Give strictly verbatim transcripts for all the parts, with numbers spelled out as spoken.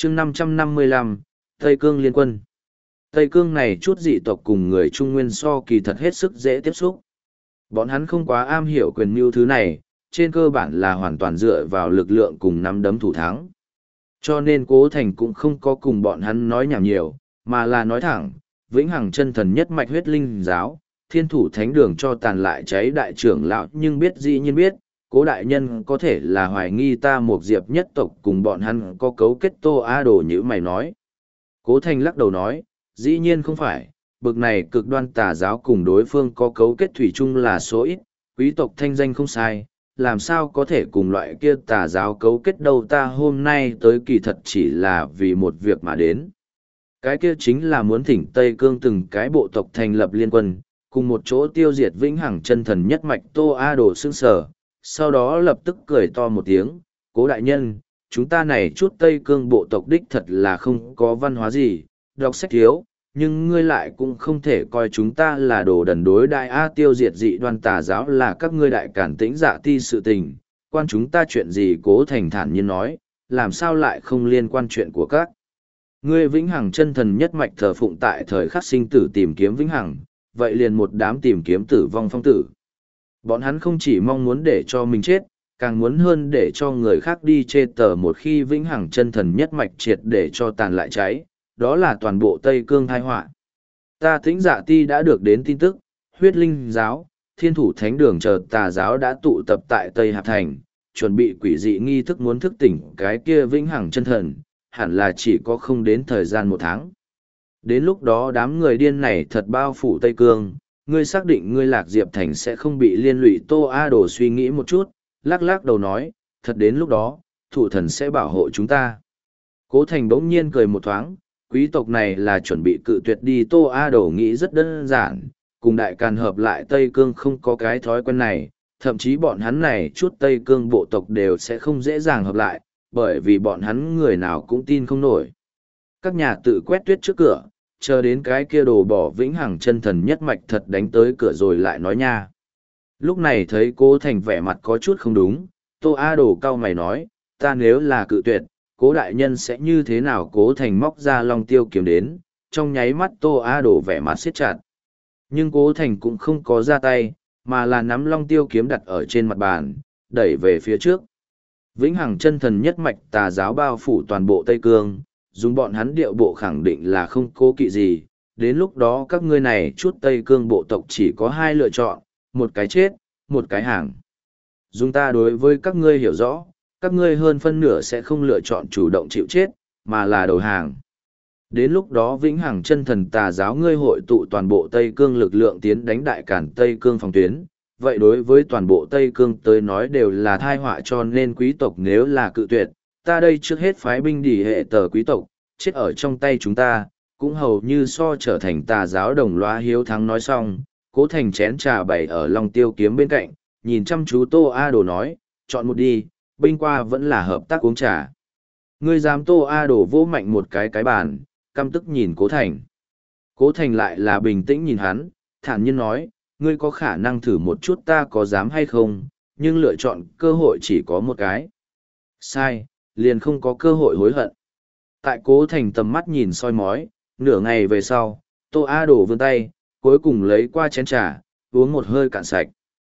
chương năm trăm năm mươi lăm, Tây Cương liên quân. Tây Cương này chút dị tộc cùng người Trung Nguyên so kỳ thật hết sức dễ tiếp xúc. Bọn hắn không quá am hiểu quyền mưu thứ này, trên cơ bản là hoàn toàn dựa vào lực lượng cùng nắm đấm thủ thắng. Cho nên Cố Thành cũng không có cùng bọn hắn nói nhảm nhiều, mà là nói thẳng, vĩnh hằng chân thần nhất mạch huyết linh giáo, thiên thủ thánh đường cho tàn lại cháy đại trưởng lão, nhưng biết dĩ nhiên biết, Cố đại nhân có thể là hoài nghi ta một diệp nhất tộc cùng bọn hắn có cấu kết Tô A Đồ như mày nói. Cố Thành lắc đầu nói, dĩ nhiên không phải, bực này cực đoan tà giáo cùng đối phương có cấu kết thủy chung là số ít, quý tộc thanh danh không sai, làm sao có thể cùng loại kia tà giáo cấu kết đâu, ta hôm nay tới kỳ thật chỉ là vì một việc mà đến. Cái kia chính là muốn thỉnh Tây Cương từng cái bộ tộc thành lập liên quân, cùng một chỗ tiêu diệt vĩnh hằng chân thần nhất mạch Tô A Đồ sững sờ, sau đó lập tức cười to một tiếng, Cố đại nhân, chúng ta này chút Tây Cương bộ tộc đích thật là không có văn hóa gì, đọc sách thiếu, nhưng ngươi lại cũng không thể coi chúng ta là đồ đần đối đại A, tiêu diệt dị đoan tà giáo là các ngươi đại cản tĩnh dạ ti sự tình, quan chúng ta chuyện gì. Cố Thành thản nhiên nói, làm sao lại không liên quan chuyện của các ngươi. Vĩnh hằng chân thần nhất mạch thờ phụng tại thời khắc sinh tử tìm kiếm vĩnh hằng, vậy liền một đám tìm kiếm tử vong phong tử. Bọn hắn không chỉ mong muốn để cho mình chết, càng muốn hơn để cho người khác đi chê tờ, một khi vĩnh hằng chân thần nhất mạch triệt để cho tàn lại cháy, đó là toàn bộ Tây Cương tai họa. Ta Tĩnh Dạ Ti đã được đến tin tức, huyết linh giáo, thiên thủ thánh đường chờ tà giáo đã tụ tập tại Tây Hạp Thành, chuẩn bị quỷ dị nghi thức muốn thức tỉnh cái kia vĩnh hằng chân thần, hẳn là chỉ có không đến thời gian một tháng. Đến lúc đó đám người điên này thật bao phủ Tây Cương, ngươi xác định ngươi Lạc Diệp Thành sẽ không bị liên lụy. Tô A Đồ suy nghĩ một chút, lắc lắc đầu nói, thật đến lúc đó, thủ thần sẽ bảo hộ chúng ta. Cố Thành bỗng nhiên cười một thoáng, quý tộc này là chuẩn bị cự tuyệt đi. Tô A Đồ nghĩ rất đơn giản, cùng đại càn hợp lại Tây Cương không có cái thói quen này, thậm chí bọn hắn này chút Tây Cương bộ tộc đều sẽ không dễ dàng hợp lại, bởi vì bọn hắn người nào cũng tin không nổi. Các nhà tự quét tuyết trước cửa, chờ đến cái kia đồ bỏ vĩnh hằng chân thần nhất mạch thật đánh tới cửa rồi lại nói nha. Lúc này thấy Cố Thành vẻ mặt có chút không đúng, Tô A Đồ cau mày nói, ta nếu là cự tuyệt, Cố đại nhân sẽ như thế nào? Cố Thành móc ra long tiêu kiếm đến, trong nháy mắt Tô A Đồ vẻ mặt siết chặt. Nhưng Cố Thành cũng không có ra tay, mà là nắm long tiêu kiếm đặt ở trên mặt bàn, đẩy về phía trước. Vĩnh hằng chân thần nhất mạch tà giáo bao phủ toàn bộ Tây Cương, dùng bọn hắn điệu bộ khẳng định là không cố kỵ gì. Đến lúc đó các ngươi này chút Tây Cương bộ tộc chỉ có hai lựa chọn, một cái chết, một cái hàng. Dùng ta đối với các ngươi hiểu rõ, các ngươi hơn phân nửa sẽ không lựa chọn chủ động chịu chết, mà là đầu hàng. Đến lúc đó vĩnh hằng chân thần tà giáo ngươi hội tụ toàn bộ Tây Cương lực lượng tiến đánh đại cản Tây Cương phòng tuyến. Vậy đối với toàn bộ Tây Cương tới nói đều là tai họa, cho nên quý tộc nếu là cự tuyệt, ta đây trước hết phái binh đỉ hệ tờ quý tộc, chết ở trong tay chúng ta, cũng hầu như so trở thành tà giáo đồng loa hiếu thắng. Nói xong, Cố Thành chén trà bày ở long tiêu kiếm bên cạnh, nhìn chăm chú Tô A Đồ nói, chọn một đi, binh qua vẫn là hợp tác uống trà. Ngươi dám? Tô A Đồ vỗ mạnh một cái cái bàn, căm tức nhìn Cố Thành. Cố Thành lại là bình tĩnh nhìn hắn, thản nhiên nói, ngươi có khả năng thử một chút ta có dám hay không, nhưng lựa chọn cơ hội chỉ có một cái. Sai, liền không có cơ hội hối hận. Tại Cố Thành tầm mắt nhìn soi mói, nửa ngày về sau, Tô A Đồ vươn tay, cuối cùng lấy qua chén trà, uống một hơi cạn sạch.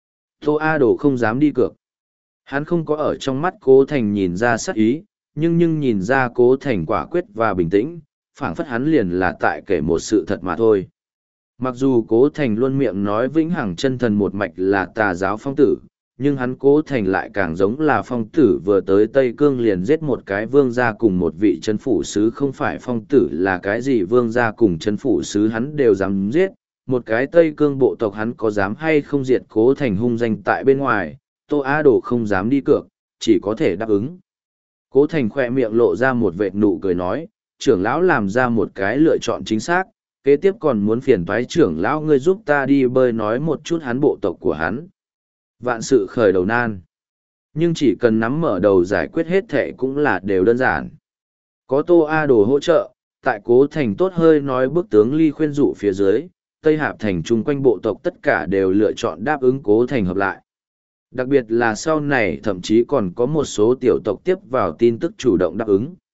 Tô A Đồ không dám đi cược. Hắn không có ở trong mắt Cố Thành nhìn ra sát ý, nhưng nhưng nhìn ra Cố Thành quả quyết và bình tĩnh, phảng phất hắn liền là tại kể một sự thật mà thôi. Mặc dù Cố Thành luôn miệng nói vĩnh hằng chân thần một mạch là tà giáo phong tử, nhưng hắn Cố Thành lại càng giống là phong tử vừa tới Tây Cương liền giết một cái vương gia cùng một vị chân phủ sứ. Không phải phong tử là cái gì, vương gia cùng chân phủ sứ hắn đều dám giết, một cái Tây Cương bộ tộc hắn có dám hay không diệt Cố Thành hung danh tại bên ngoài. Tô A Đồ không dám đi cược, chỉ có thể đáp ứng. Cố Thành khoe miệng lộ ra một vệt nụ cười nói, trưởng lão làm ra một cái lựa chọn chính xác, kế tiếp còn muốn phiền toái trưởng lão ngươi giúp ta đi bơi nói một chút hắn bộ tộc của hắn. Vạn sự khởi đầu nan, nhưng chỉ cần nắm mở đầu giải quyết hết thệ cũng là đều đơn giản. Có Tô A Đồ hỗ trợ, tại Cố Thành tốt hơi nói bức tướng ly khuyên dụ phía dưới, Tây Hạp Thành chung quanh bộ tộc tất cả đều lựa chọn đáp ứng Cố Thành hợp lại. Đặc biệt là sau này thậm chí còn có một số tiểu tộc tiếp vào tin tức chủ động đáp ứng.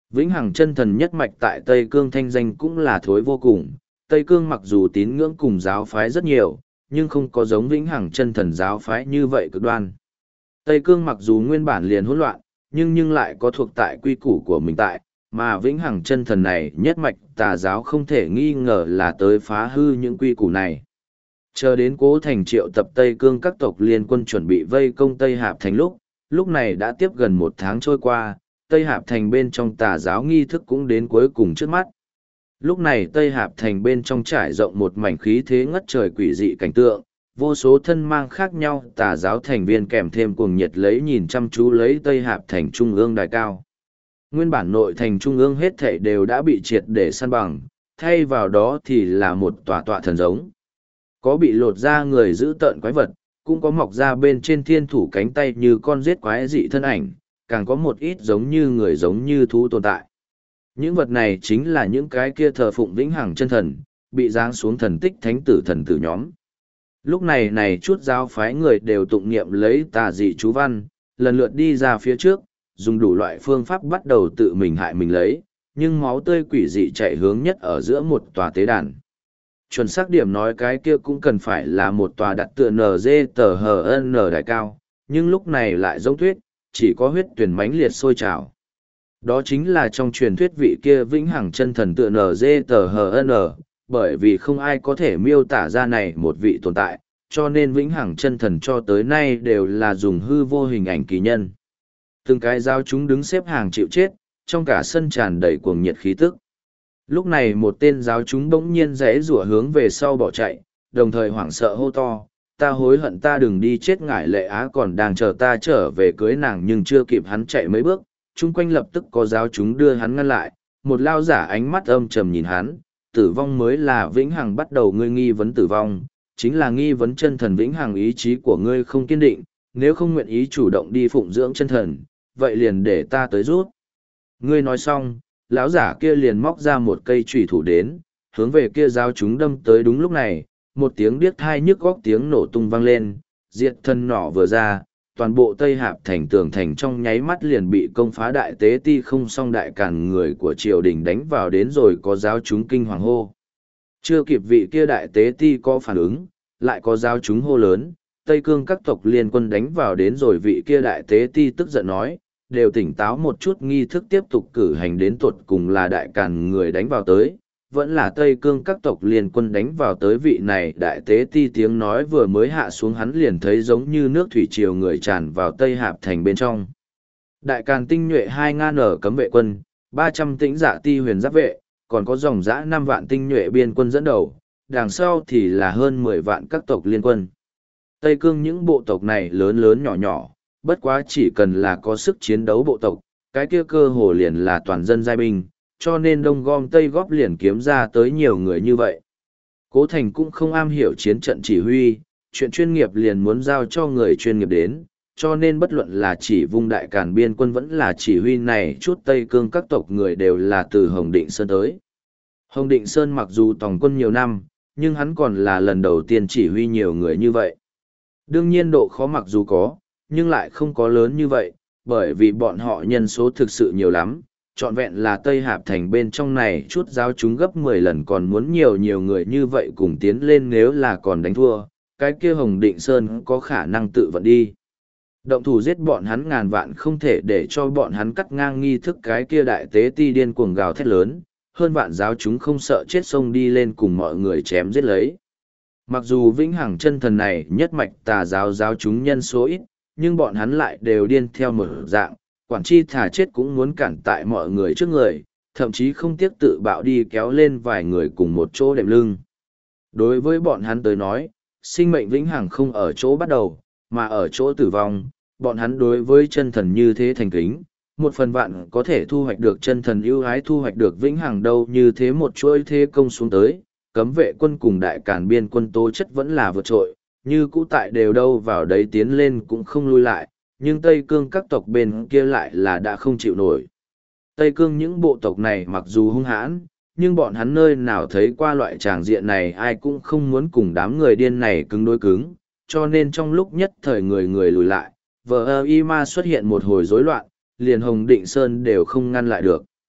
Vĩnh Hằng chân thần nhất mạch tại Tây Cương thanh danh cũng là thối vô cùng. Tây Cương mặc dù tín ngưỡng cùng giáo phái rất nhiều, nhưng không có giống Vĩnh Hằng chân thần giáo phái như vậy cực đoan. Tây Cương mặc dù nguyên bản liền hỗn loạn, nhưng nhưng lại có thuộc tại quy củ của mình tại, mà Vĩnh Hằng chân thần này nhất mạch tà giáo không thể nghi ngờ là tới phá hư những quy củ này. Chờ đến Cố Thành triệu tập Tây Cương các tộc liên quân chuẩn bị vây công Tây Hạp Thành lúc, lúc này đã tiếp gần một tháng trôi qua, Tây Hạp Thành bên trong tà giáo nghi thức cũng đến cuối cùng trước mắt. Lúc này Tây Hạp Thành bên trong trải rộng một mảnh khí thế ngất trời quỷ dị cảnh tượng, vô số thân mang khác nhau tà giáo thành viên kèm thêm cuồng nhiệt lấy nhìn chăm chú lấy Tây Hạp Thành trung ương đài cao. Nguyên bản nội thành trung ương hết thảy đều đã bị triệt để săn bằng, thay vào đó thì là một tòa tọa thần giống. Có bị lột ra người giữ tợn quái vật, cũng có mọc ra bên trên thiên thủ cánh tay như con giết quái dị thân ảnh, càng có một ít giống như người giống như thú tồn tại. Những vật này chính là những cái kia thờ phụng vĩnh hằng chân thần, bị giáng xuống thần tích thánh tử thần tử nhóm. Lúc này này chút giáo phái người đều tụng niệm lấy tà dị chú văn, lần lượt đi ra phía trước, dùng đủ loại phương pháp bắt đầu tự mình hại mình lấy, nhưng máu tươi quỷ dị chạy hướng nhất ở giữa một tòa tế đàn. Chuẩn xác điểm nói cái kia cũng cần phải là một tòa đặt tựa en giê tờ hờ en đại cao, nhưng lúc này lại giống thuyết, chỉ có huyết tuyển mãnh liệt sôi trào. Đó chính là trong truyền thuyết vị kia vĩnh hằng chân thần tựa en giê tờ hờ en, bởi vì không ai có thể miêu tả ra này một vị tồn tại, cho nên vĩnh hằng chân thần cho tới nay đều là dùng hư vô hình ảnh kỳ nhân. Từng cái giáo chúng đứng xếp hàng chịu chết, trong cả sân tràn đầy cuồng nhiệt khí tức. Lúc này một tên giáo chúng bỗng nhiên rẽ rủa hướng về sau bỏ chạy, đồng thời hoảng sợ hô to, ta hối hận ta đừng đi chết ngải lệ á còn đang chờ ta trở về cưới nàng nhưng chưa kịp hắn chạy mấy bước, chung quanh lập tức có giáo chúng đưa hắn ngăn lại, một lao giả ánh mắt âm trầm nhìn hắn, tử vong mới là vĩnh hằng bắt đầu ngươi nghi vấn tử vong, chính là nghi vấn chân thần vĩnh hằng ý chí của ngươi không kiên định, nếu không nguyện ý chủ động đi phụng dưỡng chân thần, vậy liền để ta tới rút. Ngươi nói xong, lão giả kia liền móc ra một cây chùy thủ đến, hướng về kia giáo chúng đâm tới đúng lúc này, một tiếng điếc thai nhức góc tiếng nổ tung vang lên, diệt thân nỏ vừa ra, toàn bộ Tây Hạp thành tường thành trong nháy mắt liền bị công phá đại tế ti không song đại càn người của triều đình đánh vào đến rồi có giáo chúng kinh hoàng hô. Chưa kịp vị kia đại tế ti có phản ứng, lại có giáo chúng hô lớn, Tây Cương các tộc liên quân đánh vào đến rồi vị kia đại tế ti tức giận nói, đều tỉnh táo một chút nghi thức tiếp tục cử hành đến tuột cùng là đại càn người đánh vào tới, vẫn là Tây Cương các tộc liên quân đánh vào tới vị này đại tế ti tiếng nói vừa mới hạ xuống hắn liền thấy giống như nước thủy triều người tràn vào Tây Hạp thành bên trong. Đại càn tinh nhuệ hai ngàn ở cấm vệ quân, ba trăm tĩnh dạ ti huyền giáp vệ, còn có dòng dã năm vạn tinh nhuệ biên quân dẫn đầu, đằng sau thì là hơn mười vạn các tộc liên quân. Tây Cương những bộ tộc này lớn lớn nhỏ nhỏ, bất quá chỉ cần là có sức chiến đấu bộ tộc, cái kia cơ hồ liền là toàn dân giai binh, cho nên đông gom tây góp liền kiếm ra tới nhiều người như vậy. Cố Thành cũng không am hiểu chiến trận chỉ huy, chuyện chuyên nghiệp liền muốn giao cho người chuyên nghiệp đến, cho nên bất luận là chỉ vùng đại càn biên quân vẫn là chỉ huy này chút Tây Cương các tộc người đều là từ Hồng Định Sơn tới. Hồng Định Sơn mặc dù tòng quân nhiều năm, nhưng hắn còn là lần đầu tiên chỉ huy nhiều người như vậy. Đương nhiên độ khó mặc dù có, nhưng lại không có lớn như vậy, bởi vì bọn họ nhân số thực sự nhiều lắm, trọn vẹn là Tây Hạp thành bên trong này chút giáo chúng gấp mười lần còn muốn nhiều nhiều người như vậy cùng tiến lên nếu là còn đánh thua, cái kia Hồng Định Sơn có khả năng tự vận đi. Động thủ giết bọn hắn ngàn vạn không thể để cho bọn hắn cắt ngang nghi thức cái kia đại tế ti điên cuồng gào thét lớn, hơn vạn giáo chúng không sợ chết xông đi lên cùng mọi người chém giết lấy. Mặc dù vĩnh hằng chân thần này nhất mạch tà giáo giáo chúng nhân số ít, nhưng bọn hắn lại đều điên theo một dạng, quản chi thà chết cũng muốn cản tại mọi người trước người, thậm chí không tiếc tự bạo đi kéo lên vài người cùng một chỗ đệm lưng. Đối với bọn hắn tới nói, sinh mệnh vĩnh hằng không ở chỗ bắt đầu, mà ở chỗ tử vong, bọn hắn đối với chân thần như thế thành kính, một phần vạn có thể thu hoạch được chân thần ưu ái thu hoạch được vĩnh hằng đâu như thế một chuỗi thế công xuống tới, cấm vệ quân cùng đại càn biên quân tố chất vẫn là vượt trội, như cũ tại đều đâu vào đấy tiến lên cũng không lui lại, nhưng Tây Cương các tộc bên kia lại là đã không chịu nổi. Tây Cương những bộ tộc này mặc dù hung hãn, nhưng bọn hắn nơi nào thấy qua loại tràng diện này ai cũng không muốn cùng đám người điên này cứng đối cứng, cho nên trong lúc nhất thời người người lùi lại, vờ ơ y ma xuất hiện một hồi rối loạn, liền Hồng Định Sơn đều không ngăn lại được.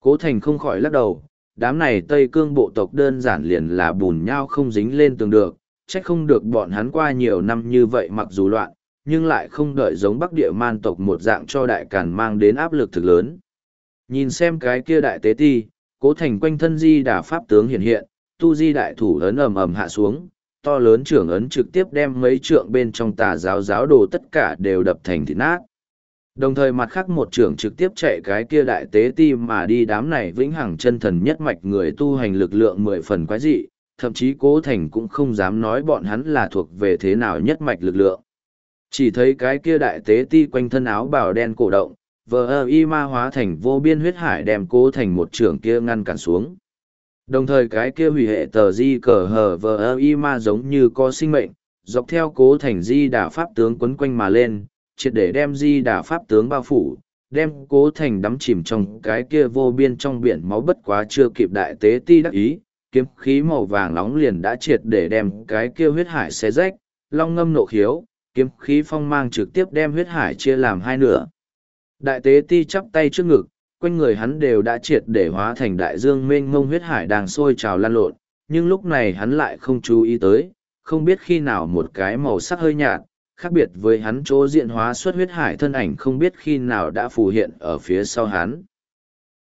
Cố Thành không khỏi lắc đầu, đám này Tây Cương bộ tộc đơn giản liền là bùn nhau không dính lên tường được, trách không được bọn hắn qua nhiều năm như vậy mặc dù loạn, nhưng lại không đợi giống Bắc Địa man tộc một dạng cho đại càn mang đến áp lực thực lớn. Nhìn xem cái kia đại tế ti, Cố Thành quanh thân di đà pháp tướng hiện hiện, tu di đại thủ ấn ầm ầm hạ xuống, to lớn trưởng ấn trực tiếp đem mấy trượng bên trong tà giáo giáo đồ tất cả đều đập thành thịt nát. Đồng thời mặt khác một trưởng trực tiếp chạy cái kia đại tế ti mà đi, đám này vĩnh hằng chân thần nhất mạch người tu hành lực lượng mười phần quái dị, thậm chí Cố Thành cũng không dám nói bọn hắn là thuộc về thế nào nhất mạch lực lượng. Chỉ thấy cái kia đại tế ti quanh thân áo bào đen cổ động, vờ ơ y ma hóa thành vô biên huyết hải đem Cố Thành một trưởng kia ngăn cản xuống. Đồng thời cái kia hủy hệ tờ di cờ hờ vờ ơ y ma giống như có sinh mệnh, dọc theo Cố Thành di đà pháp tướng quấn quanh mà lên, triệt để đem di đà pháp tướng bao phủ, đem Cố Thành đắm chìm trong cái kia vô biên trong biển máu. Bất quá chưa kịp đại tế ti đắc ý, kiếm khí màu vàng nóng liền đã triệt để đem cái kia huyết hải xé rách, long ngâm nộ khiếu, kiếm khí phong mang trực tiếp đem huyết hải chia làm hai nửa. Đại tế ti chắp tay trước ngực, quanh người hắn đều đã triệt để hóa thành đại dương mênh mông huyết hải đang sôi trào lan lộn, nhưng lúc này hắn lại không chú ý tới, không biết khi nào một cái màu sắc hơi nhạt, khác biệt với hắn chỗ diện hóa xuất huyết hải thân ảnh không biết khi nào đã phù hiện ở phía sau hắn.